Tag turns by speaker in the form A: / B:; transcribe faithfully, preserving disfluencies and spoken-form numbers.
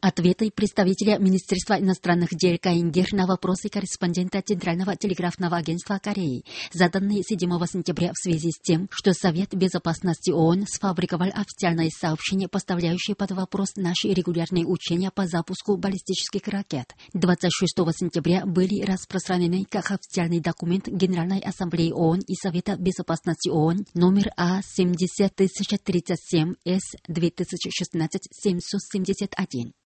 A: Ответы представителя Министерства иностранных дел КНДР на вопросы корреспондента Центрального телеграфного агентства Кореи, заданные седьмого сентября в связи с тем, что Совет Безопасности ООН сфабриковал официальное сообщение, поставляющее под вопрос наши регулярные учения по запуску баллистических ракет. двадцать шестого сентября были распространены как официальный документ Генеральной Ассамблеи ООН и Совета Безопасности ООН номер А семьдесят тысяча тридцать семь С две тысячи шестнадцать семьсот семьдесят один.